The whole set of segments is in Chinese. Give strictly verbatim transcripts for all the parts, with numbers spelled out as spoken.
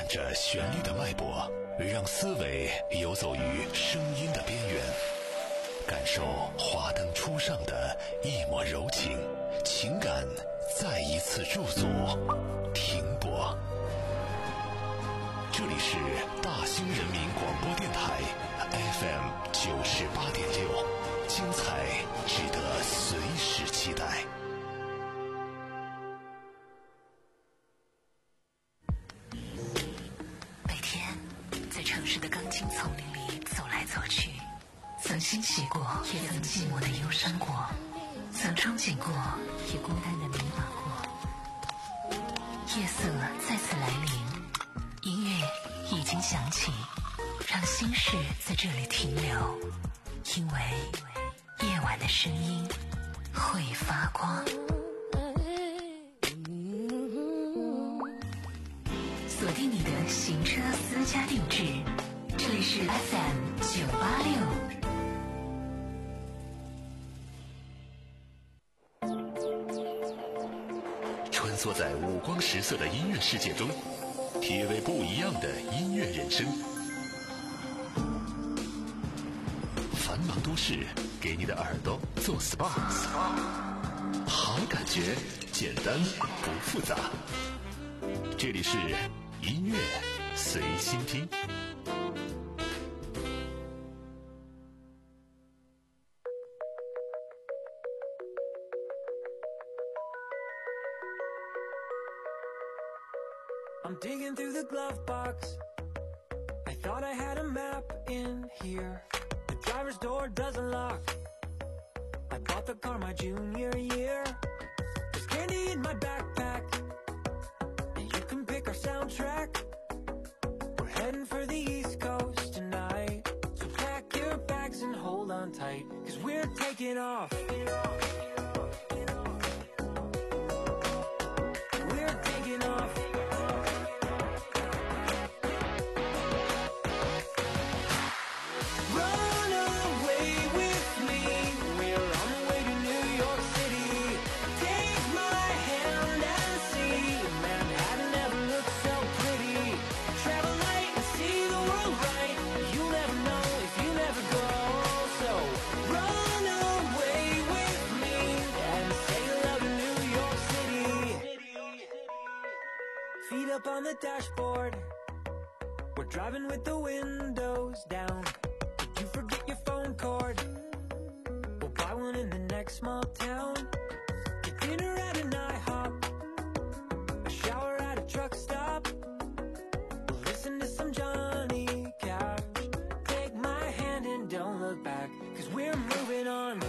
着旋律的脉搏，让思维游走于声音的边缘，感受华灯初上的一抹柔情，情感再一次驻足停泊。这里是大兴人民广播电台 F M 九十八点六，精彩值得随时期待。 每天在城市的钢筋丛林里走来走去，曾欣喜过，也曾寂寞的忧伤过，曾憧憬过，也孤单的迷茫过。夜色再次来临，音乐已经响起，让心事在这里停留，因为夜晚的声音会发光。锁定你的行车私家定制，这里是 F M 九八六。 穿梭在五光十色的音乐世界中，体味不一样的音乐人生。繁忙都市给你的耳朵做 S P A， 好感觉简单不复杂。这里是音乐随心听。 I'm digging through the glove box. I thought I had a map in here. The driver's door doesn't lock. I bought the car my junior year. There's candy in my backpack, and you can pick our soundtrack. We're heading for the East Coast tonight, so pack your bags and hold on tight, 'cause we're taking off. We're taking off. Up on the dashboard, we're driving with the windows down. Did you forget your phone cord? We'll buy one in the next small town. Get dinner at an IHOP, a shower at a truck stop. We'll listen to some Johnny Cash. Take my hand and don't look back, 'cause we're moving on.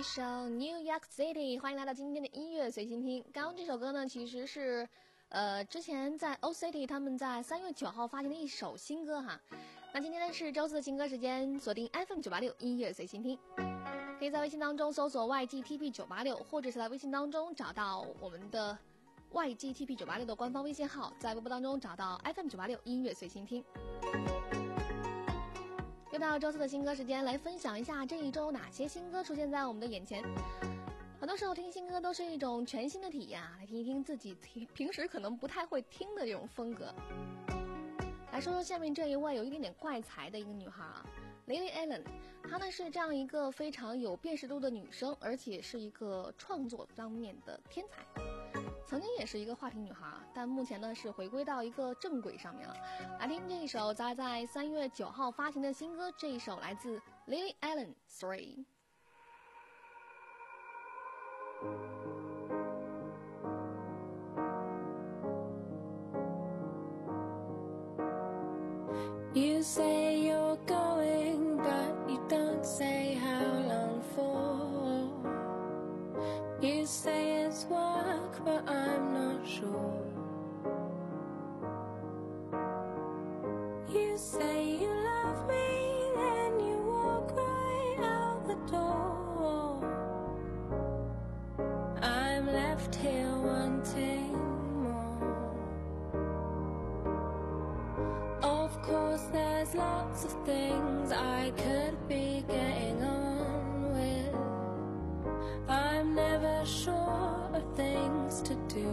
一首 New York City， 欢迎来到今天的音乐随心听。刚刚这首歌呢，其实是呃之前在 O City 他们在三月九号发行的一首新歌哈。那今天呢是周四的情歌时间，锁定 F M 九八六音乐随心听，可以在微信当中搜索 Y G T P 九八六， 或者是在微信当中找到我们的 Y G T P 九八六 的官方微信号，在微博当中找到 F M 九八六音乐随心听。又到周四的新歌时间，来分享一下这一周哪些新歌出现在我们的眼前。很多时候听新歌都是一种全新的体验啊，来听一听自己平时可能不太会听的这种风格。来说说下面这一位有一点点怪才的一个女孩啊 Lily Allen， 她呢是这样一个非常有辨识度的女生，而且是一个创作方面的天才。曾经也是一个话题女孩，但目前呢是回归到一个正轨上面了。来听这一首在在三月九号发行的新歌，这一首来自 Lily Allen Three。 You say you're going, but you don't say how long for. You say it's work, but I'm not sure. You say you love me, then you walk right out the door. I'm left here wanting more. Of course there's lots of things I could be getting on with. I'm never sure of things to do.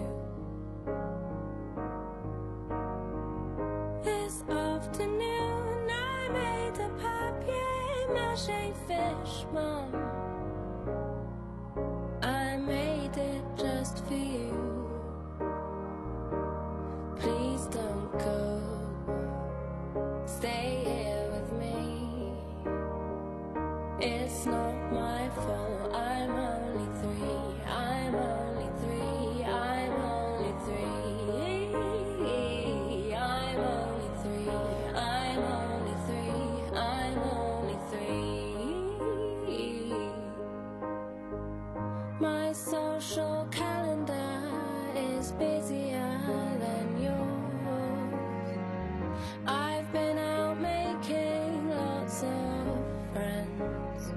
This afternoon I made a papier-mâché fish, Mum. I made it just for you. Please don't go. Stay here with me. It's not my fault. I'm only three. I'm only three. I'm only three. I'm only three. I'm only three. I'm only three. My social calendar is busier than yours. I've been out making lots of friends.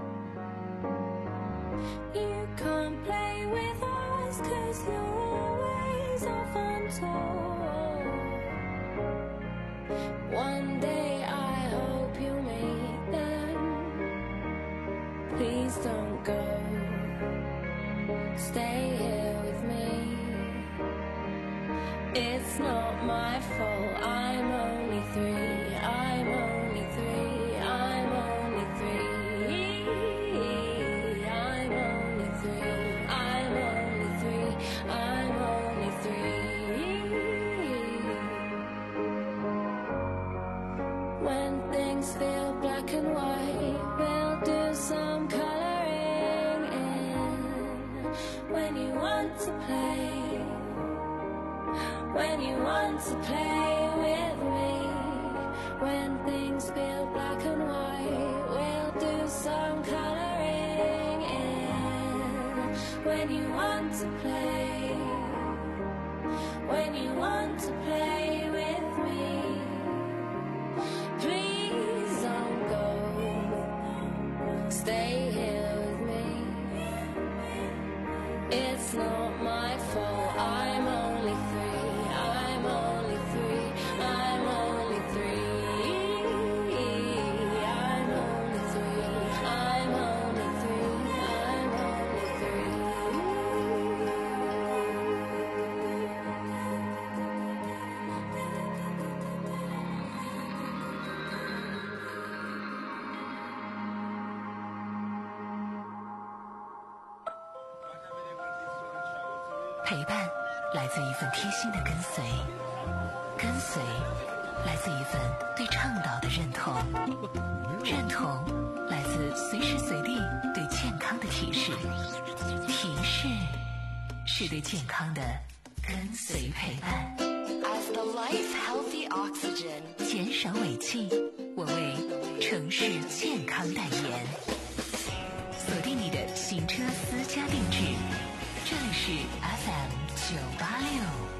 You can't play with us 'cause you're always off on tour. One day I hope you'll meet them. Please don't go. Stay here with me. It's not my fault. I'm only three. I'm only three. I'm only three. I'm only three. I'm only three. I'm only three. When things feel black and white, we'll do some coloring in. When you want to play, when you want to play with me, when things feel black and white, we'll do some coloring in. When you want to play, when you want to play with me, please don't go. Stay here with me. It's not my fault. I'm only three. I'm only three. I'm only three. I'm only three. I'm only three. I'm only three. 陪伴来自一份贴心的跟随，跟随来自一份对倡导的认同，认同来自随时随地对健康的提示，提示是对健康的跟随陪伴。 As the life healthy oxygen， 减少尾气，我为城市健康代言。锁定你的行车私家定制，这里是 F M 九八六。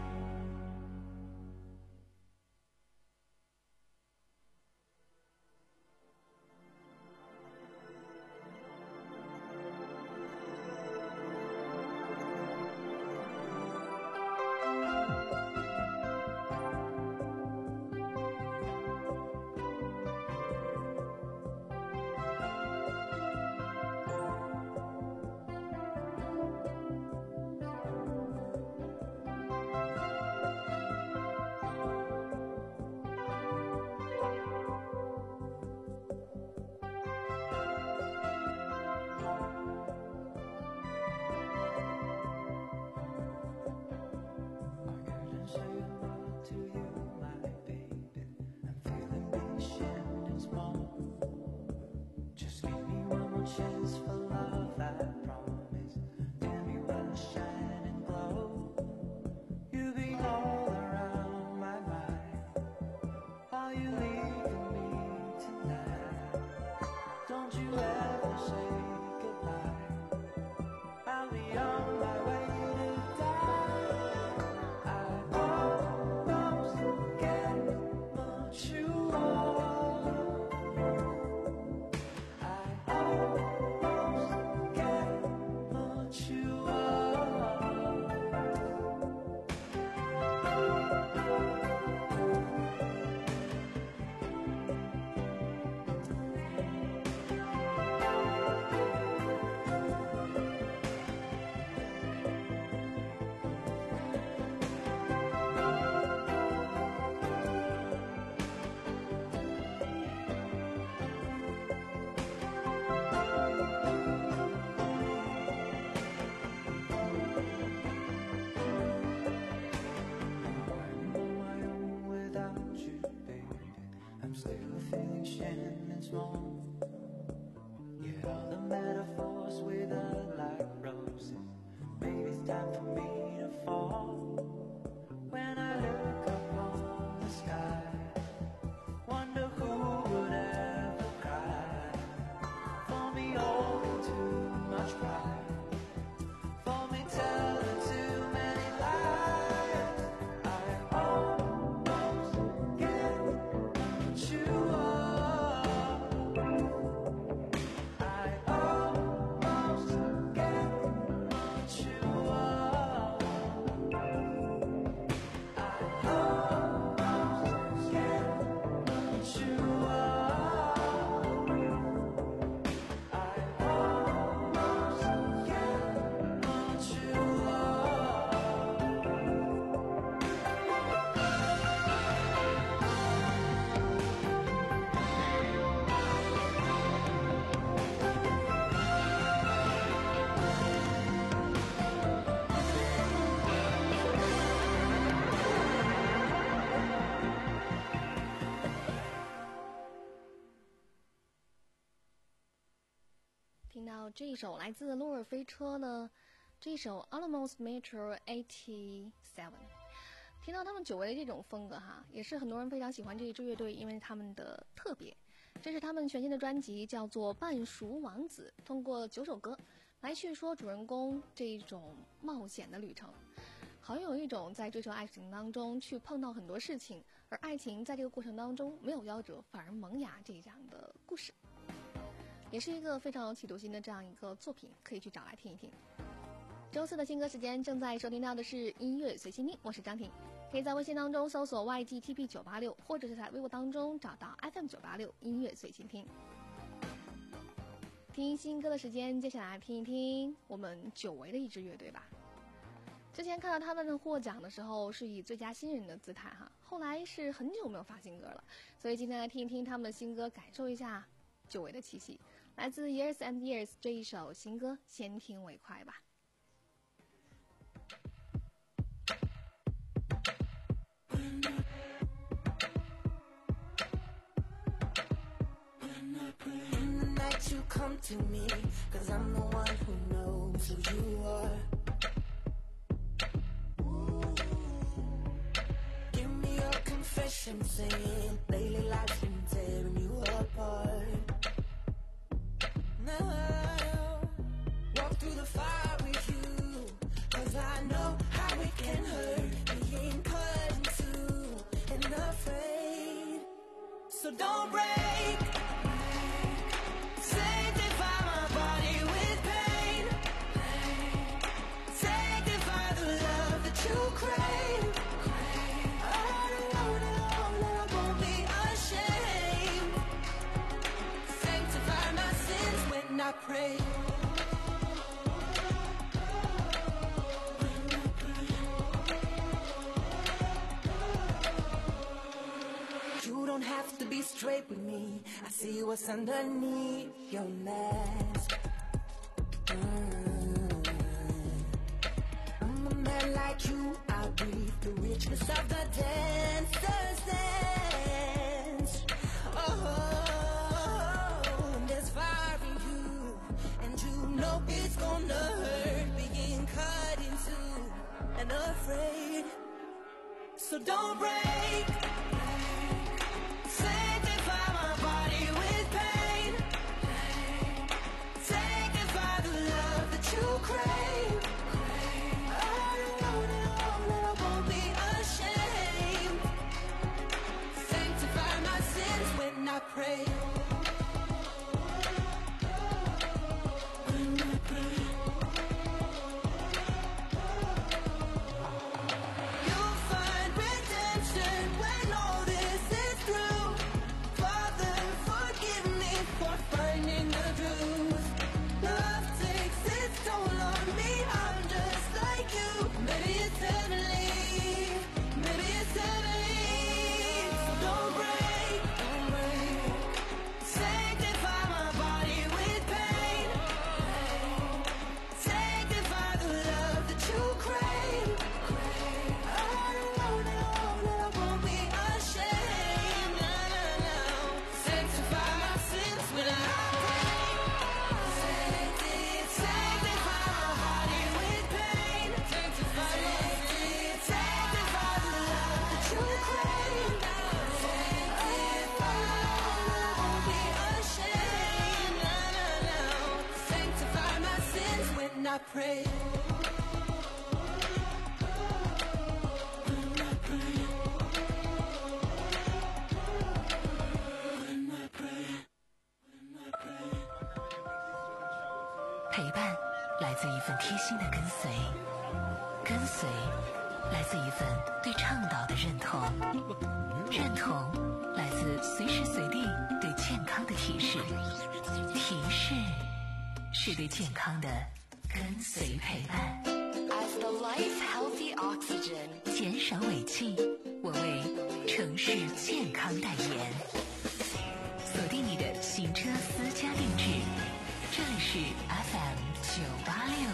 听到这一首来自洛尔飞车呢，这一首 Almost Metro 八七，听到他们久违的这种风格哈，也是很多人非常喜欢这一支乐队，因为他们的特别。这是他们全新的专辑，叫做《半熟王子》，通过九首歌来叙说主人公这一种冒险的旅程，好像有一种在追求爱情当中去碰到很多事情，而爱情在这个过程当中没有夭折，反而萌芽这样的故事。也是一个非常有企图心的这样一个作品，可以去找来听一听。周四的新歌时间正在收听到的是音乐随心听，我是张婷，可以在微信当中搜索 Y G T P 九八六，或者是在微博当中找到 F M 九八六音乐随心听。听新歌的时间，接下来听一听我们久违的一支乐队吧。之前看到他们获奖的时候是以最佳新人的姿态哈，后来是很久没有发新歌了，所以今天来听一听他们的新歌，感受一下久违的气息。来自 Years and Years 这一首新歌，先听为快吧。 You come to me, cause I'm the one who knows who you are. Ooh. Give me your confession, saying lately life's been tearing you apart. Now don't break. Sanctify my body with pain. Sanctify the love that you crave. All alone, alone, that I won't be ashamed. Sanctify my sins when I pray. You don't have to be straight with me. I see what's underneath your mask. Mm. I'm a man like you. I breathe the richness of the dancer's dance. Oh, there's fire in you, and you know it's gonna hurt being cut into and afraid. So don't break. Sanctify my body with pain. Sanctify the love that you crave. All alone, alone, that I won't be ashamed. Sanctify my sins when I pray. When I pray. You'll find redemption when all this is through. Father, forgive me for finding the truth. Love takes its toll on me. I'm just like you. Maybe it's heavenly. Maybe it's heavenly. So don't break. Don't break. Sanctify my body with pain. Sanctify the love that you crave. All alone, alone, that I won't be ashamed. No, no, no. Sanctify my sins when I pray. Sanctify my body with pain. Sanctify my sins. Sanctify the love that you crave. Sanctify, I won't be ashamed. No, no, no. Sanctify my sins when I pray. When I pray. When I pray. When I pray. 陪伴来自一份贴心的跟随，跟随来自一份对倡导的认同，认同来自随时随地对健康的提示，提示是对健康的跟随陪伴。 As the life healthy oxygen. 减少尾气，我为城市健康代言。锁定你的行车私家定制，这里是 F M 九八六。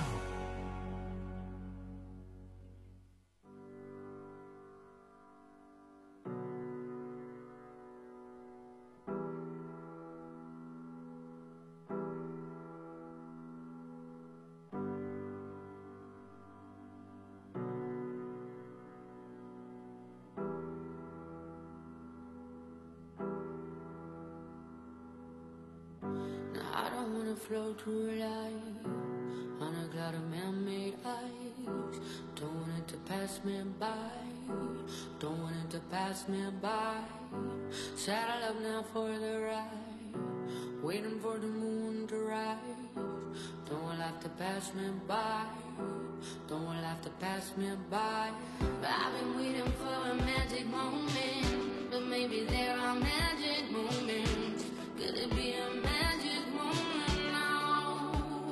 I don't wanna float through life on a cloud of man-made ice. Don't want it to pass me by. Don't want it to pass me by. Saddle up now for the ride. Waiting for the moon to rise. Don't want life to pass me by. Don't want life to pass me by. I've been waiting for a magic moment, but maybe there are magic moments. Could it be a magic moment now?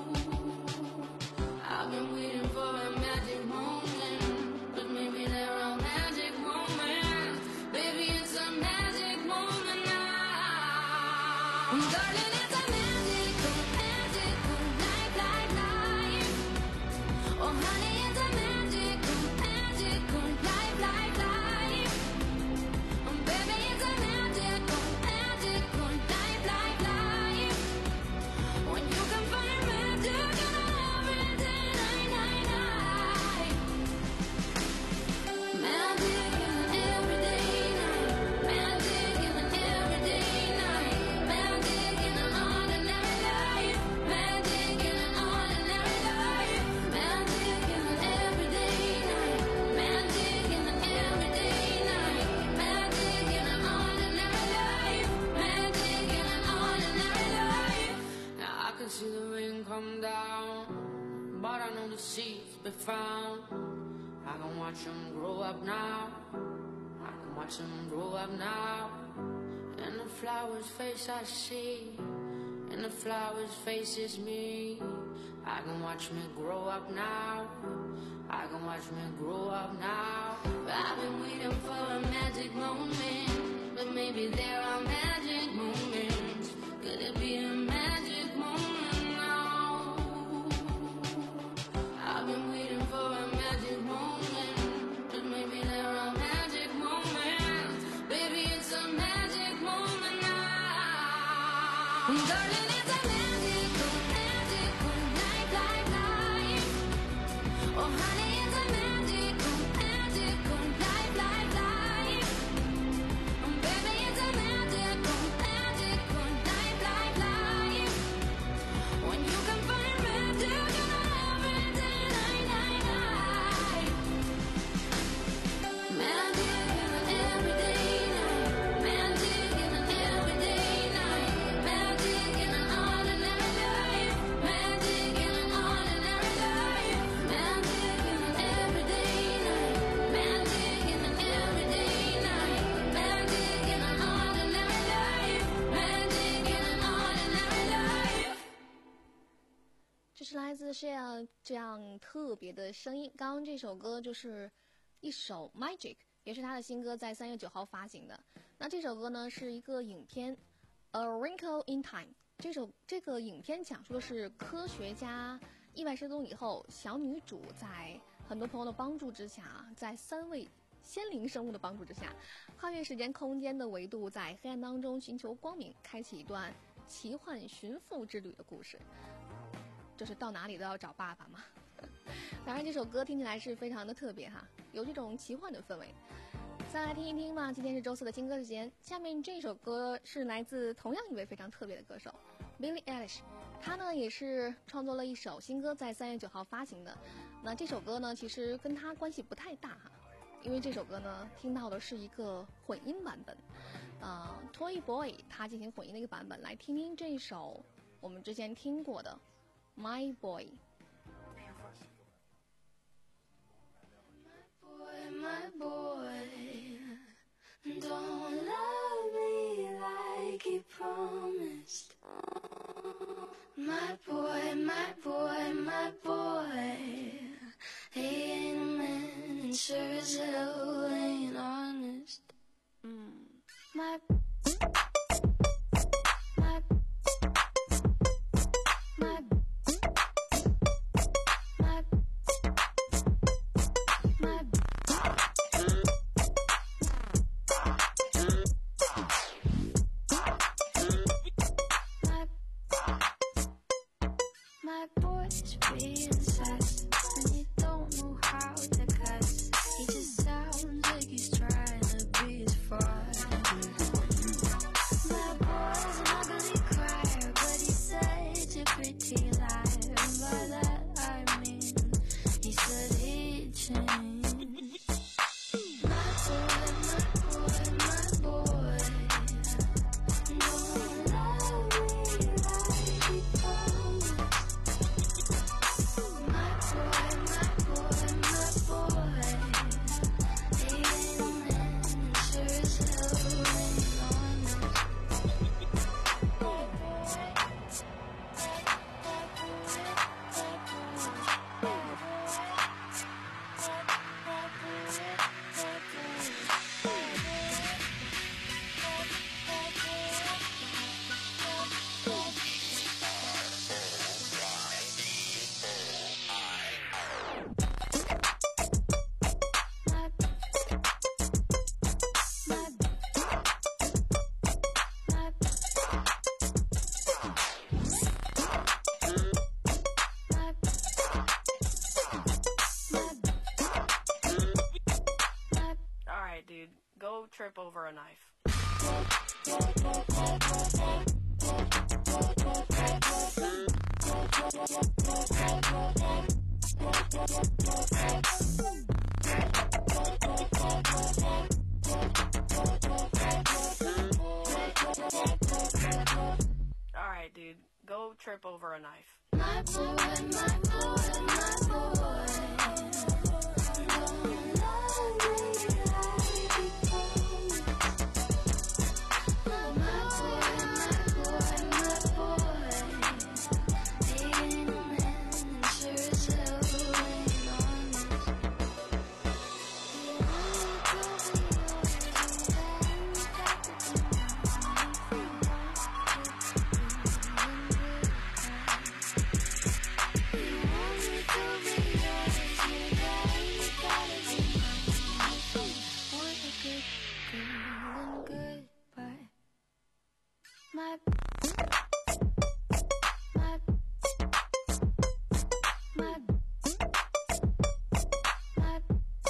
I've been waiting for a magic moment, but maybe there are magic moments. Baby, it's a magic moment now. Darling, it's a magical, magical night, night, night. Oh, honey, it's a magical, magical life, life, life. Oh, baby, it's a magical, magical life, life, life. can see the rain come down, but I know the seeds be found. I can watch them grow up now, I can watch them grow up now. And the flower's face I see, and the flower's face is me. I can watch me grow up now, I can watch me grow up now. I've been waiting for a magic moment, but maybe there are magic moments. Could it be a magic moment now? I've been waiting for a magic moment, but maybe there are magic moments. Baby, it's a magic moment now. Darling, it's a magical, magical night, life, life. Oh, honey, it's a magical, magical life, life, life. Oh, baby, it's a magical, magical life, life, life. When you can find magic in every day, night, night, night. Magic in an everyday night. Magic in an everyday night. Magic in an ordinary life. Magic in an ordinary life. Magic in an everyday night. Magic in an everyday night. Magic in an ordinary life. Magic in an ordinary life. 这是来自 Shea 这样特别的声音。刚刚这首歌就是一首 Magic， 也是他的新歌，在三月九号发行的。那这首歌呢是一个影片 A Wrinkle in Time。这首这个影片讲述的是科学家意外失踪以后，小女主在很多朋友的帮助之下，在三位仙灵生物的帮助之下，跨越时间空间的维度，在黑暗当中寻求光明，开启一段奇幻寻父之旅的故事。就是到哪里都要找爸爸嘛。当然这首歌听起来是非常的特别哈，有这种奇幻的氛围。再来听一听吧，今天是周四的新歌时间。下面这首歌是来自同样一位非常特别的歌手 Billie Eilish， 他呢也是创作了一首新歌，在三月九号发行的。那这首歌呢其实跟他关系不太大哈，因为这首歌呢听到的是一个混音版本，呃 Toy Boy 他进行混音的一个版本。来听听这首我们之前听过的 My Boy。 My boy, don't love me like he promised. My boy, my boy, my boy, he ain't a man and sure as hell ain't honest. Mm. My My My My My My boy's being sassy, and you don't know how to cuss. He just sounds like he's trying to be his father. My boy's an ugly crier, but he's such a pretty liar. And by that I mean he said he'd change. My boy, my boy, my boy, don't love me like he promised. My boy, my boy, my boy, he ain't a man and sure as hell ain't honest. My boy, Alright, dude, go trip over a knife. Alright, dude, go trip over a knife. My boy, my boy, my boy. Don't love me like you promised. My boy, my boy, my boy. Being a man sure as hell ain't honest. You only told me yours, and you got to do my my my my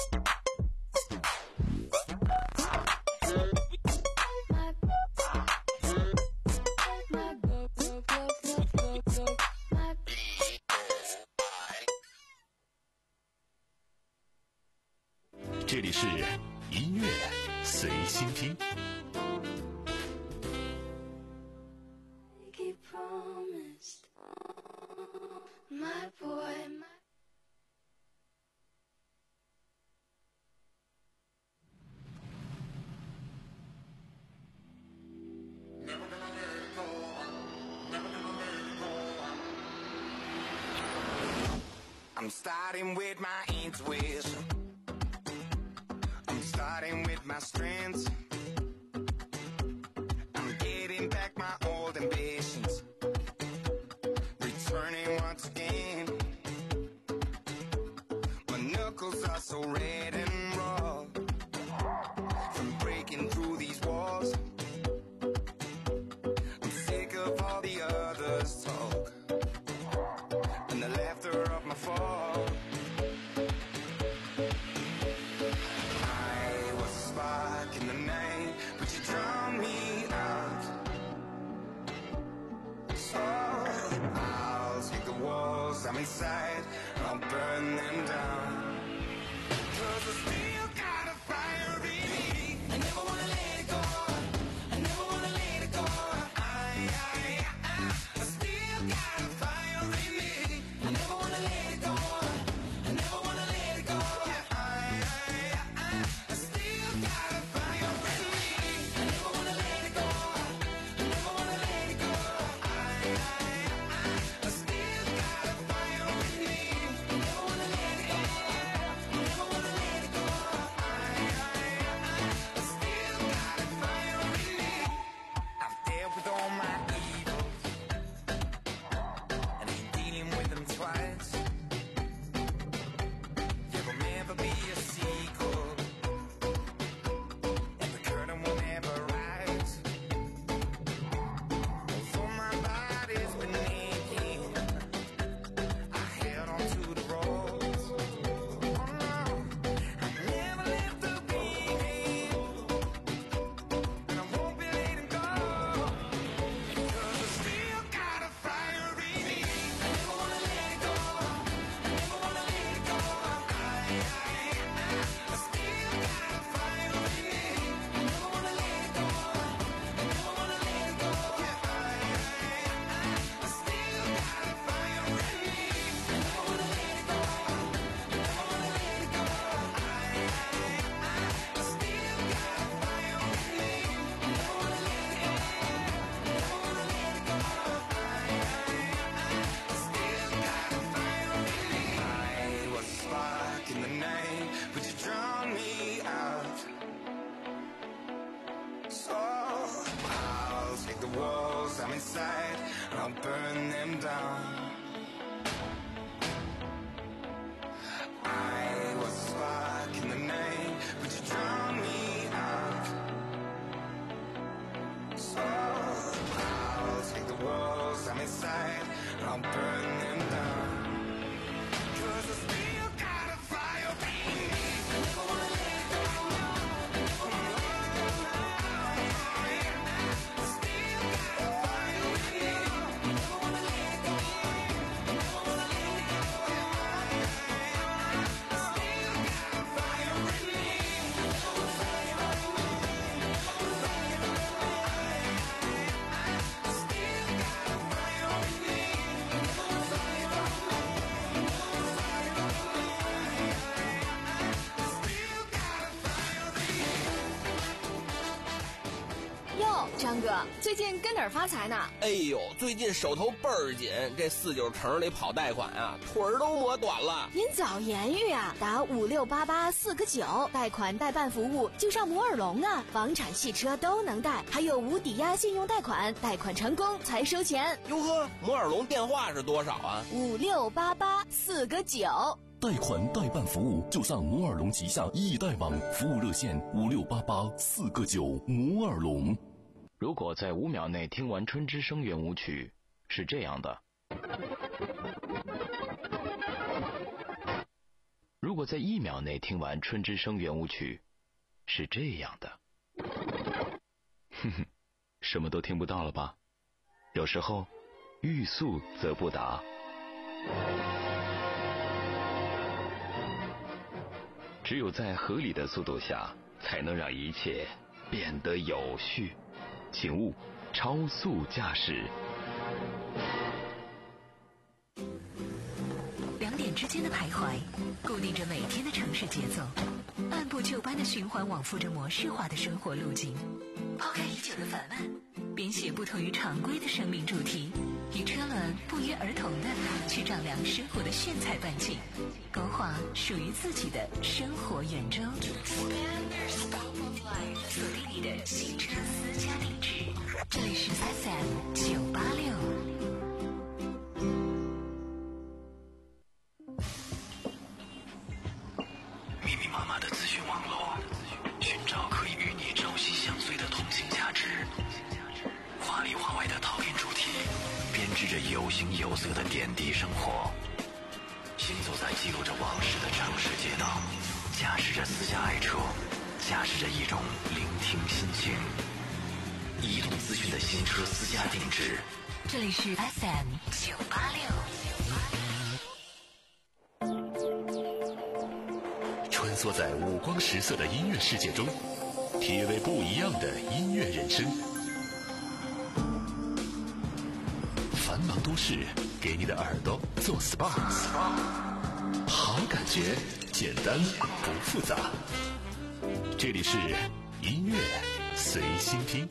my 这里是音乐随心听。 He promised my boy, my I'm starting with my intuition. I'm starting with my strengths. I'm getting back my old ambitions. Returning once again. My knuckles are so red and raw from breaking through these walls. I'm sick of all the others' talk and the laughter of my fall. I was a spark in the night, but you drowned me out. So I'll take the walls I'm inside, I'll burn them down. 'Cause I still got a fire in me. I never wanna let it go. I never wanna let it go. I, I, I, I still got a fire in me. I never wanna let it go. I never wanna let it go. I, I, I, I still got a fire in me. I never wanna let it go. I never wanna let it go. I, I, I, I still got a fire in me. I never wanna let it go. I never wanna let it go. I, I, I, I still got a fire in me. I've dealt with all my evils, and I'm dealing with them twice. There will never be a sequel, and the curtain will never rise. Although my body's been aching, I held on to the ropes. Oh no, I never left the beat, and I won't be letting go. 'Cause I still got a fire in me. I never wanna let it go. 江哥，最近跟哪儿发财呢？ 哎呦，最近手头倍儿紧，这四九城里跑贷款啊，腿儿都磨短了。 您早言语啊，打五六八八四个九，贷款代办服务就上摩尔龙啊，房产、汽车都能贷，还有无抵押信用贷款，贷款成功才收钱。 哟呵，摩尔龙电话是多少啊？ 五六八八四个九。 贷款代办服务就上摩尔龙旗下易贷网，服务热线五六八八四个九。摩尔龙。 如果在五秒内听完《春之声》圆舞曲，是这样的；如果在一秒内听完《春之声》圆舞曲，是这样的。哼哼，什么都听不到了吧？有时候，欲速则不达。只有在合理的速度下，才能让一切变得有序。请勿超速驾驶。 两点之间的徘徊，固定着每天的城市节奏，按部就班的循环往复着模式化的生活路径。抛开已久的烦闷，编写不同于常规的生命主题，与车轮不约而同的去丈量生活的炫彩半径，勾画属于自己的生活圆周。锁定你的新车私家定制，这里是 F M 九八六。 密密麻麻的资讯网络，寻找可以与你朝夕相随的通信价值。华里华外的套件主题，编织着有形有色的点滴生活。行走在记录着往事的城市街道，驾驶着私家爱车，驾驶着一种聆听心情。移动资讯的新车私家定制， 这里是 F M 九八六。 穿梭在五光十色的音乐世界中，体味不一样的音乐人生。繁忙都市给你的耳朵做 S P A， 好感觉，简单不复杂。这里是音乐随心听。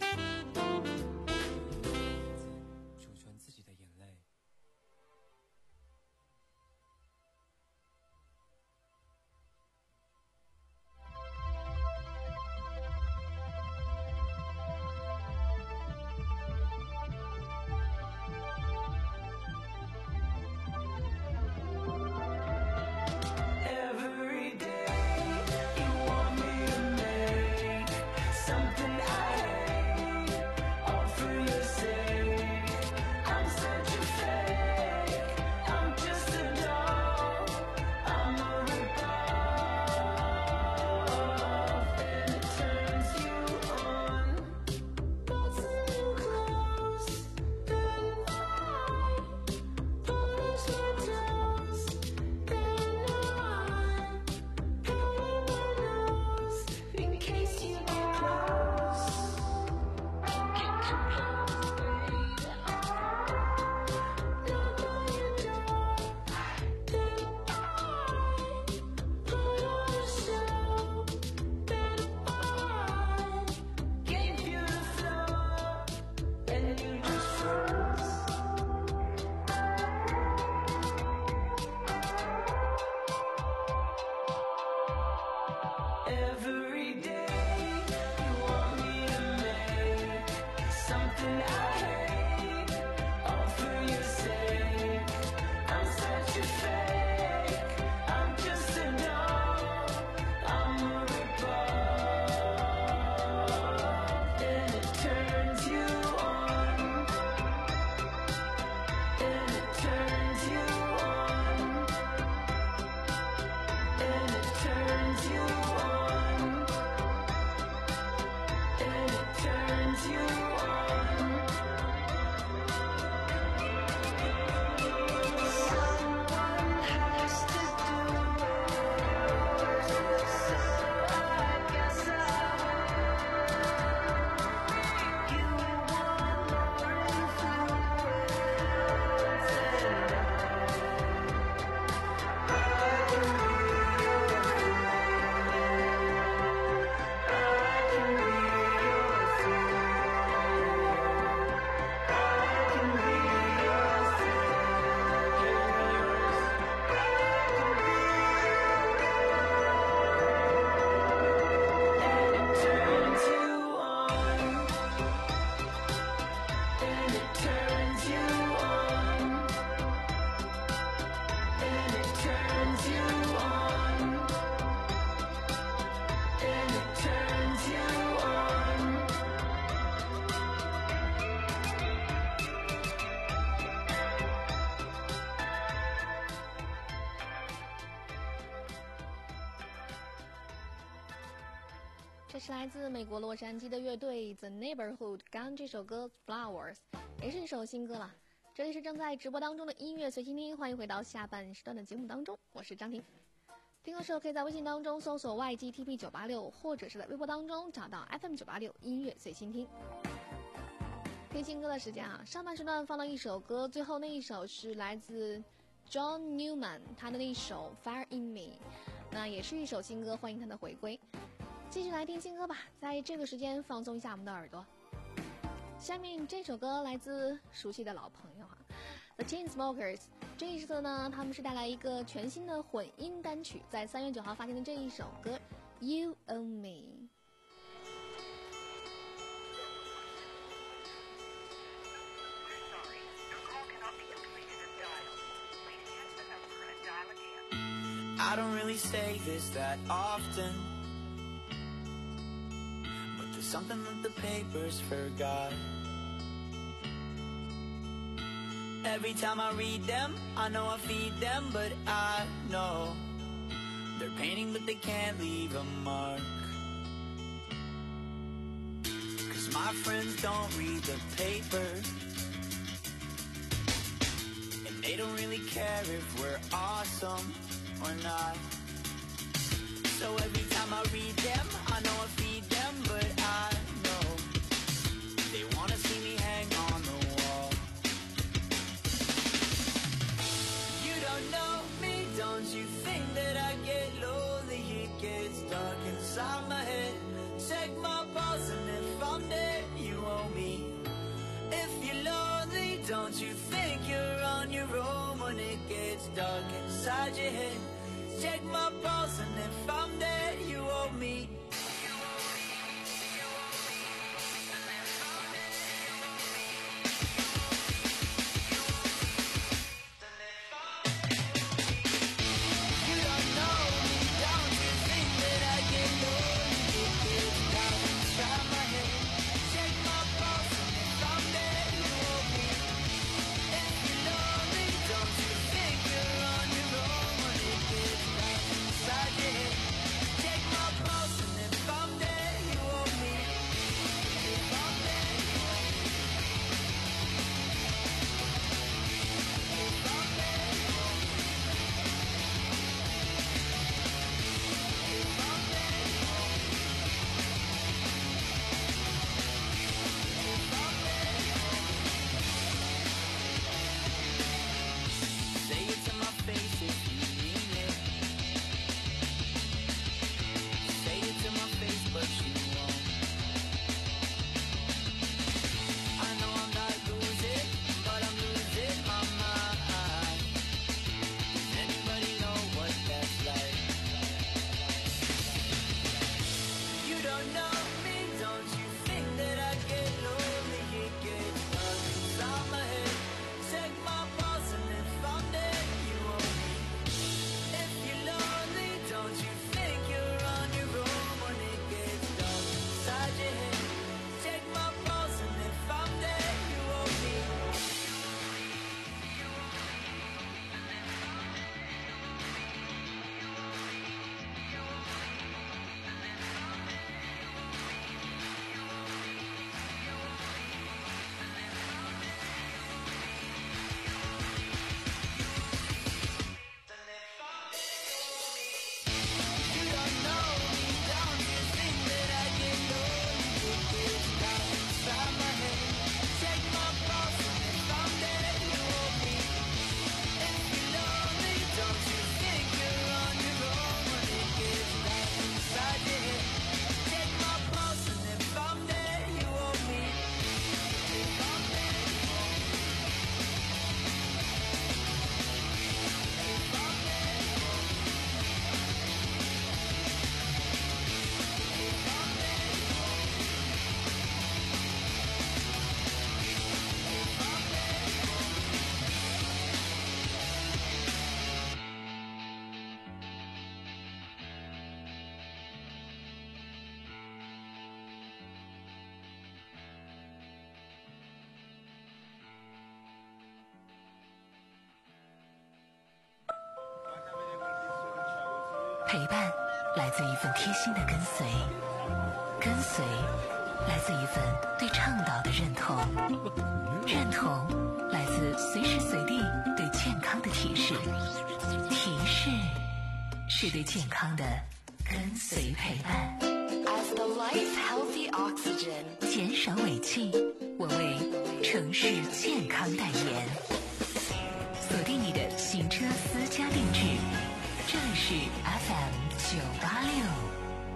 这是来自美国洛杉矶的乐队 The Neighborhood 刚这首歌 Flowers 也是一首新歌了。这里是正在直播当中的音乐随心听，欢迎回到下半时段的节目当中，我是张婷。听的时候可以在微信当中搜索 Y G T P 九八六， 或者是在微博当中找到 F M 九八六 音乐随心听。听新歌的时间啊，上半时段放了一首歌，最后那一首是来自 John Newman 他的那一首 Fire in Me， 那也是一首新歌，欢迎他的回归。继续来听新歌吧，在这个时间放松一下我们的耳朵。下面这首歌来自熟悉的老朋友啊 The Chainsmokers， 这一次呢他们是带来一个全新的混音单曲，在三月九号发行的这一首歌 You and Me。 I don't really say this that often, but there's something that the papers forgot. Every time I read them, I know I feed them, but I know they're painting but they can't leave a mark. Cause my friends don't read the paper, and they don't really care if we're awesome or not. So every time I read them, I know I feed them, but I know they wanna see me hang on the wall. You don't know me, don't you think that I get lonely? It gets dark inside my head. Check my pulse and if I'm dead, you owe me. If you're lonely, don't you think you're on your own when it gets dark inside your head? Check my pulse and if I'm dead, you owe me. 陪伴来自一份贴心的跟随， 跟随来自一份对倡导的认同，认同来自随时随地对健康的提示，提示是对健康的跟随陪伴。 As the life healthy oxygen， 减少尾气，我为城市健康代言。锁定你的行车私家定制，这里是 F M 九八六。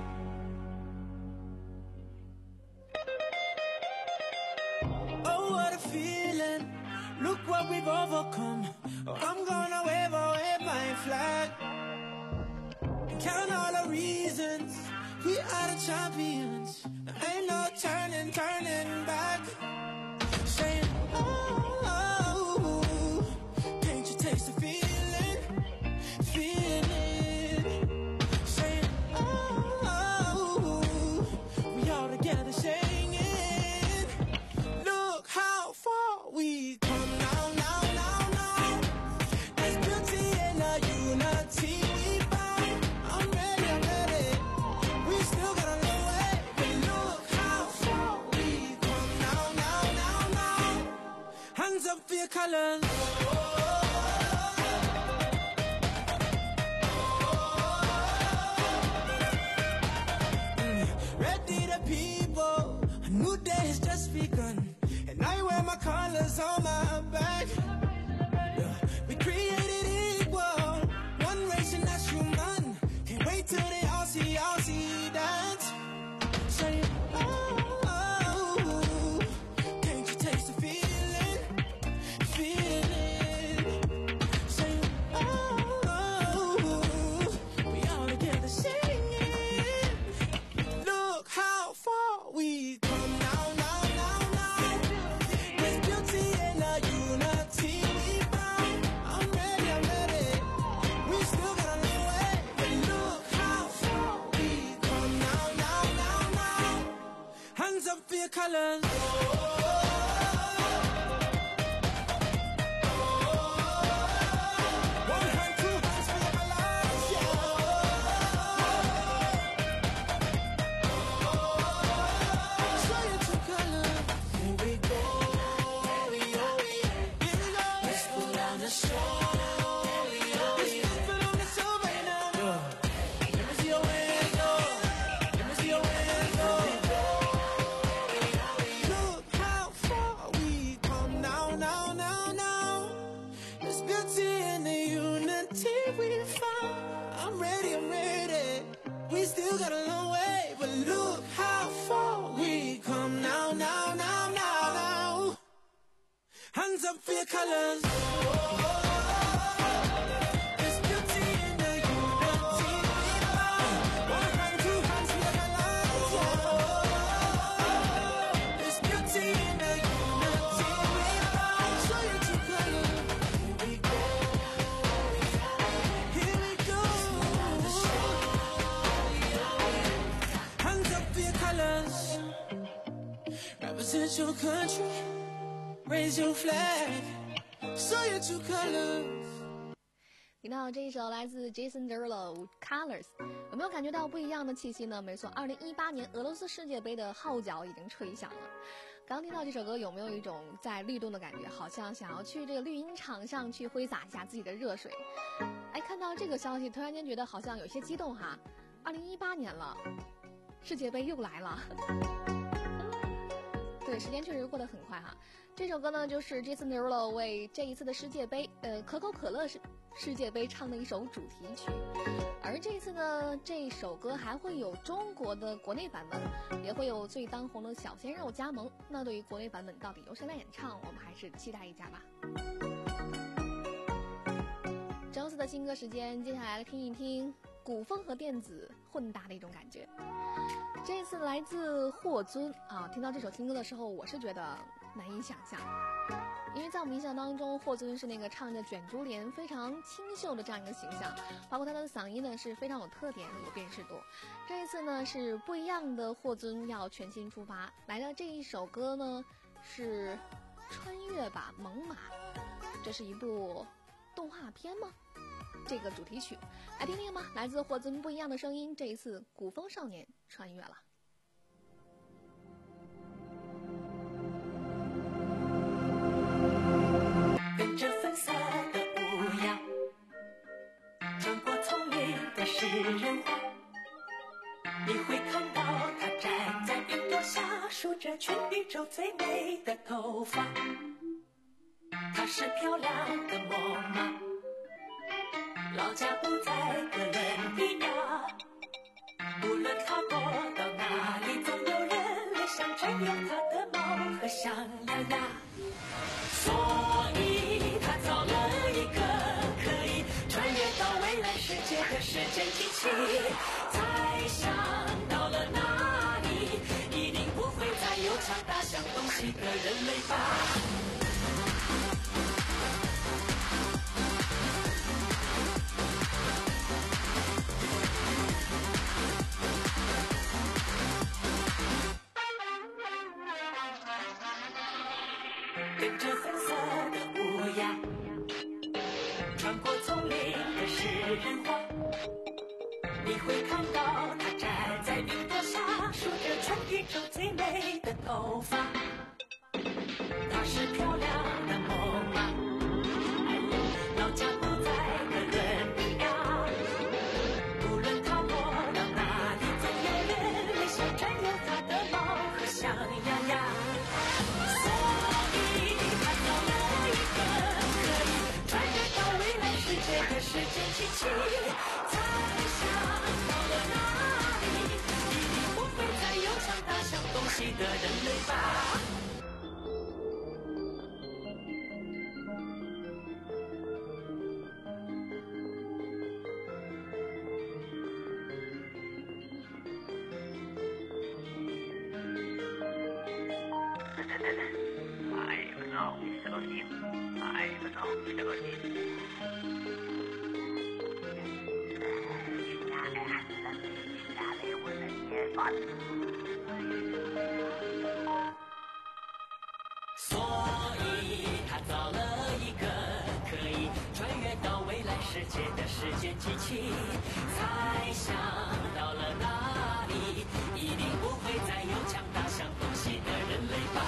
Oh, what a feeling. Look what we've overcome. Oh, I'm gonna wave, oh, wave my flag. Count all the reasons we are the champions. Ain't no turning, turning back. Saying, oh, oh, can't you taste the feeling? Feeling. Saying, oh, oh, we all together saying it. Look how far we come now, now, now, now. There's beauty in the unity we found. I'm ready, I'm ready. We still got a long way, but look how far we come now, now, now, now. Hands up for your colors. Mm, ready the people, a new day has just begun. And I wear my colors on my back. Yeah, we created equal, one race and that's human. Can't wait till they all see, all see that. Say, oh, oh, can't you taste the feeling? Feeling. Say, oh, oh, we all together singing. Look how far we come now, now, now, now. There's beauty in the unity we found. I'm ready, I'm ready. We still got a long way, but look how far we come now, now, now, now. Hands up for your colors. One hand, two hands for your colors, yeah. Show your true colors. Here we go, here we go. Let's put on the show. Let's put on the show right now. Let me see your hands up. Let me see your hands up. Look how far we come now, now, now, now. There's beauty in the unity we found. I'm ready, I'm ready. We still got a long way, but look how far we come now, now, now, now, now. Hands up for your colors. There's beauty in the unity we found. One hand, two hands for your colors, yeah. There's beauty in the unity we found. Show your true colors. Here we go. Here we go. Hands up for your colors. Represent your country. Raise your flag. Show your true colors. 听到这一首来自 Jason Derulo Colors， 有没有感觉到不一样的气息呢？没错，二零一八年俄罗斯世界杯的号角已经吹响了。刚听到这首歌，有没有一种在律动的感觉？好像想要去这个绿茵场上去挥洒一下自己的热水。哎，看到这个消息，突然间觉得好像有些激动哈。二零一八年了，世界杯又来了。对，时间确实过得很快哈。这首歌呢，就是 Jason Derulo 为这一次的世界杯，呃，可口可乐世世界杯唱的一首主题曲。而这一次呢，这首歌还会有中国的国内版本，也会有最当红的小鲜肉加盟。那对于国内版本到底由谁来演唱，我们还是期待一下吧。周四的新歌时间，接下来听一听古风和电子混搭的一种感觉。这一次来自霍尊啊，听到这首新歌的时候，我是觉得难以想象，因为在我们印象当中，霍尊是那个唱着卷珠帘非常清秀的这样一个形象，包括他的嗓音呢是非常有特点，有辨识度。这一次呢是不一样的霍尊要全新出发，来的这一首歌呢是穿越吧猛犸，这是一部动画片吗？这个主题曲来听听吗？来自霍尊不一样的声音，这一次古风少年穿越了。 你会看到她站在云朵下，梳着全宇宙最美的头发。她是漂亮的莫玛，老家不在哥伦比亚。无论她过到哪里，总有人来想占有她的猫和想要呀。所以她造了一个可以穿越到未来世界的时间机器。猜想到了哪里，一定不会再有强大像东西的人类吧。跟着粉色的乌鸦，穿过丛林的食人花，你会看到它站在云朵下，梳着全宇宙最美的头发。她是漂亮的莫玛，老家不在哥伦比亚。无论她过到哪里，总有人来想占有她的猫和想呀呀。时间机器，猜想到了哪里，一定不会再有强大像东西的人类吧。买不着手机，买不着手机。所以他造了一个可以穿越到未来世界的时间机器。猜想到了哪里，一定不会再有强大像东西的人类吧。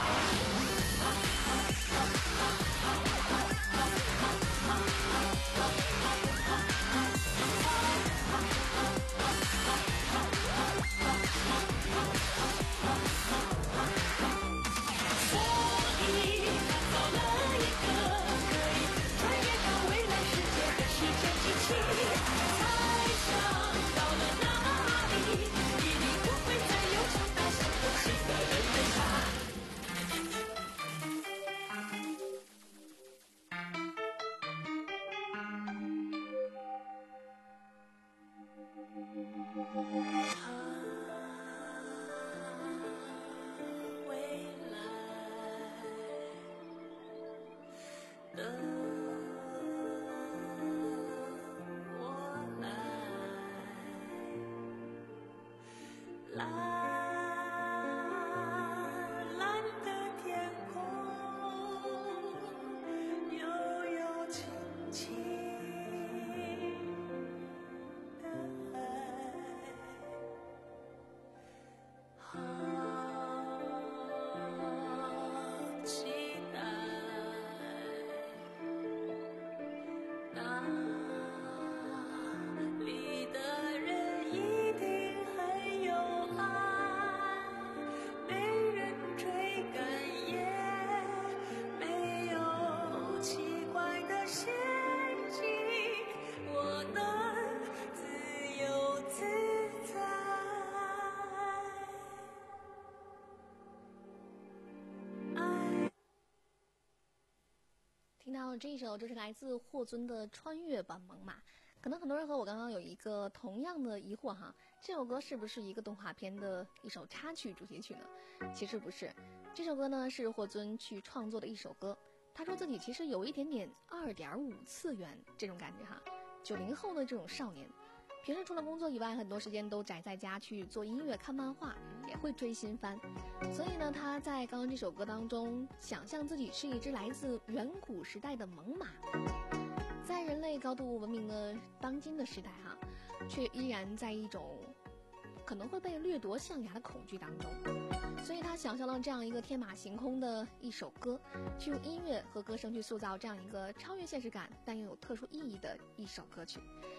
这首就是来自霍尊的穿越版猛犸。可能很多人和我刚刚有一个同样的疑惑哈，这首歌是不是一个动画片的一首插曲主题曲呢？其实不是，这首歌呢是霍尊去创作的一首歌。他说自己其实有一点点二点五次元这种感觉哈，九零后的这种少年，平时除了工作以外，很多时间都宅在家去做音乐、看漫画，也会追新番。所以呢，他在刚刚这首歌当中，想象自己是一只来自远古时代的猛犸，在人类高度文明的当今的时代哈，却依然在一种可能会被掠夺象牙的恐惧当中。所以他想象了这样一个天马行空的一首歌，去用音乐和歌声去塑造这样一个超越现实感但又有特殊意义的一首歌曲。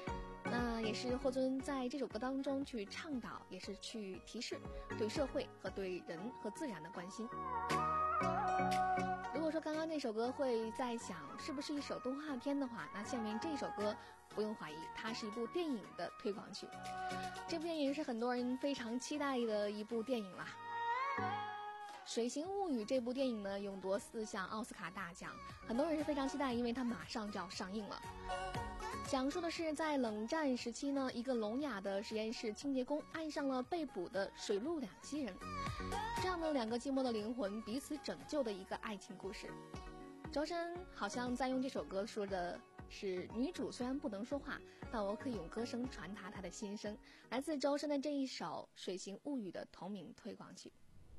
那也是霍尊在这首歌当中去倡导，也是去提示对社会和对人和自然的关心。如果说刚刚那首歌会在想是不是一首动画片的话，那下面这首歌不用怀疑，它是一部电影的推广曲。这部电影是很多人非常期待的一部电影啦。《水形物语》这部电影呢，勇夺四项奥斯卡大奖，很多人是非常期待，因为它马上就要上映了。讲述的是在冷战时期呢，一个聋哑的实验室清洁工爱上了被捕的水陆两栖人，这样的两个寂寞的灵魂彼此拯救的一个爱情故事。周深好像在用这首歌说的是，女主虽然不能说话，但我可以用歌声传达她的心声。来自周深的这一首《水形物语》的同名推广曲。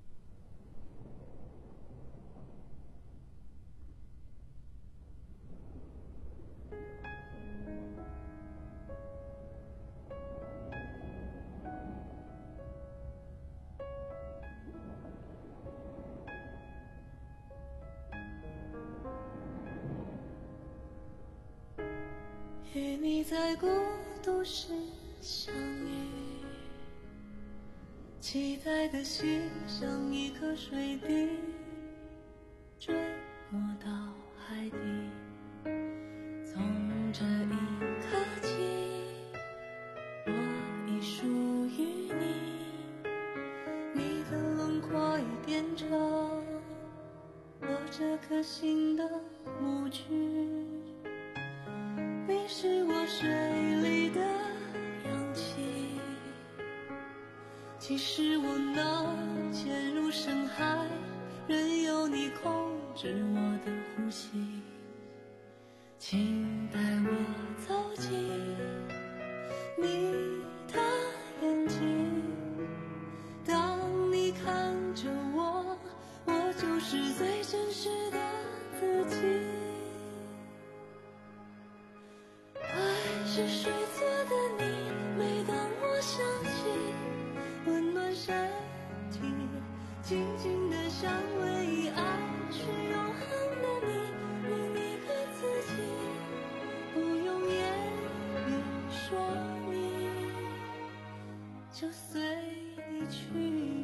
与你在孤独时相遇，期待的心像一颗水滴，坠落到海底。从这一刻起，我已属于你，你的轮廓已变成我这颗心的模具。你是我水里的氧气，即使我能潜入深海，任由你控制我的呼吸。请带我走进你的眼睛，当你看着我，我就是最真实的自己。是谁做的你，每当我想起，温暖身体，静静的像唯一爱是永恒的你，另一个自己，不用言语说明，就随你去。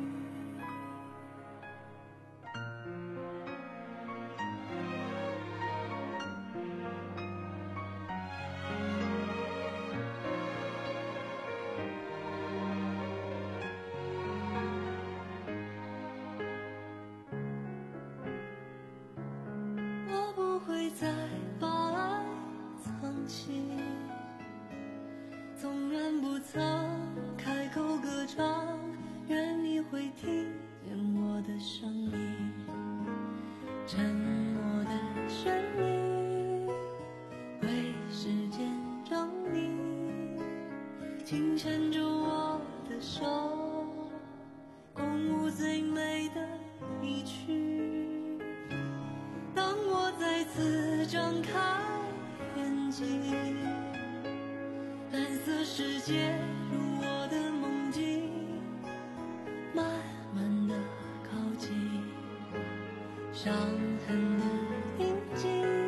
再把爱藏起，纵然不曾开口歌唱，愿你会听见我的声音。沉默的旋律为时间证明，紧牵着我的手，共舞最美的一曲。当我再次张开眼睛，蓝色世界如我的梦境，慢慢地靠近，伤痕的印记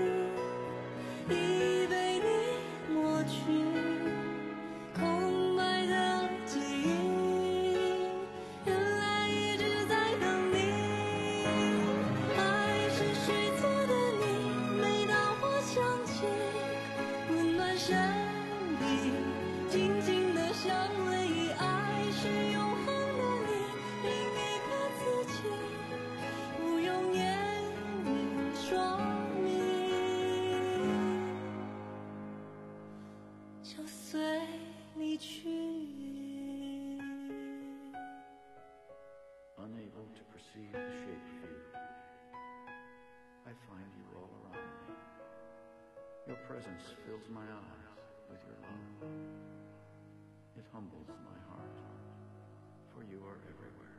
已被你抹去，空白的记忆原来一直在等你。爱是谁做的你，每当我想起，温暖身体，静静的像唯一爱是永恒的你，另一个自己，不用言语说明，就随你去。 Unable to perceive the shape of you, I find you all around me. Your presence fills my eyes with your love. It humbles my heart, for you are everywhere.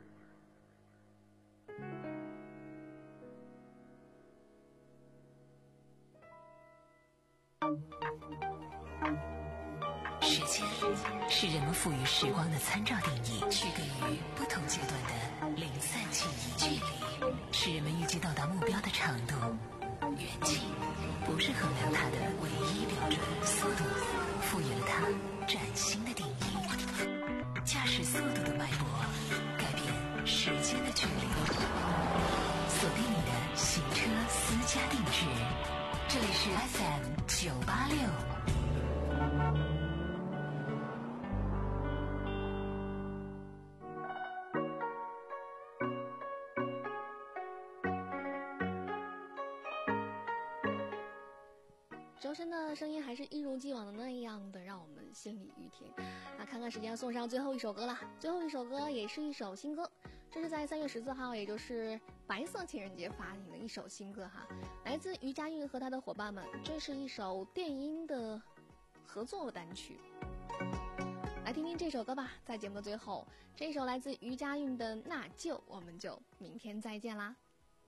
时间是人们赋予时光的参照定义，区隔于不同阶段的零散记忆。距离是人们预计到达目标的长度，远近不是衡量它的唯一标准。速度赋予了它周深的声音还是一如既往的那样的让我们心里愈甜。那看看时间，送上最后一首歌了。最后一首歌也是一首新歌，这是在三月十四号，也就是白色情人节发行的一首新歌哈，来自于佳韵和他的伙伴们。这是一首电音的合作单曲，来听听这首歌吧。在节目的最后，这首来自于佳韵的《那就》，我们就明天再见啦。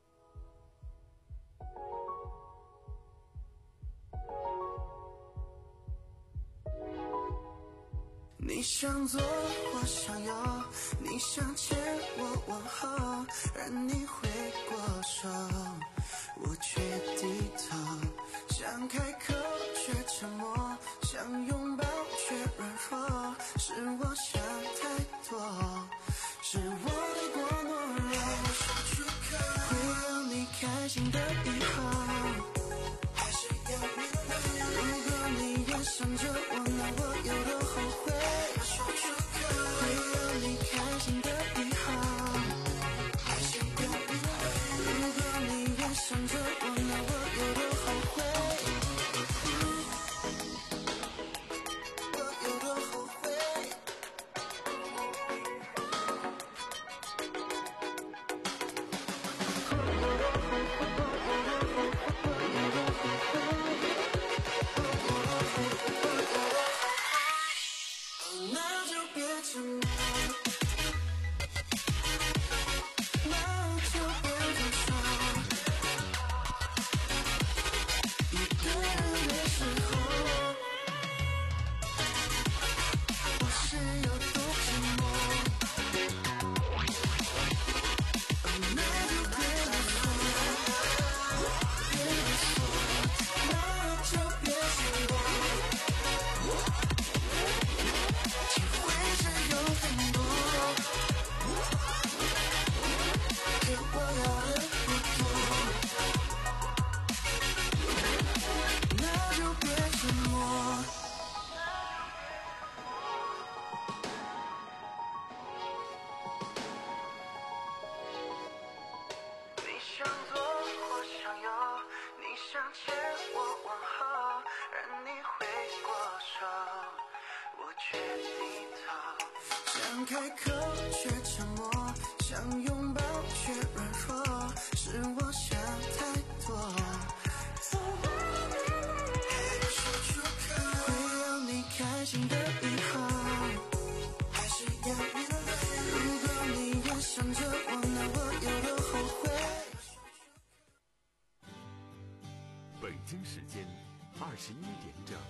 你想做我想要，你想牵我往后，让你回过手，我却低头，想开口却沉默，想拥抱却软弱，是我想太多，是我太过懦弱，会让你开心的以后，还是要面对，如果你也想着我，那我有多后悔，会让你开心的以后，还是要面对，如果你也想着我，那我有多后悔，我有多后悔。那就别沉默，那就别再说，一个人的时候，我是有多寂寞。那就别再说，别再说，那就别沉默。机会是有很多，可我要的不多，那就别沉默。你想做我想要，你想牵我往后，让你回过手，我却低头，想开口却沉默，想拥抱却软弱，是我想太多，会让你开心的以后，还是要面对，如果你也想着我，那我有多后悔。 北京时间二十一点整。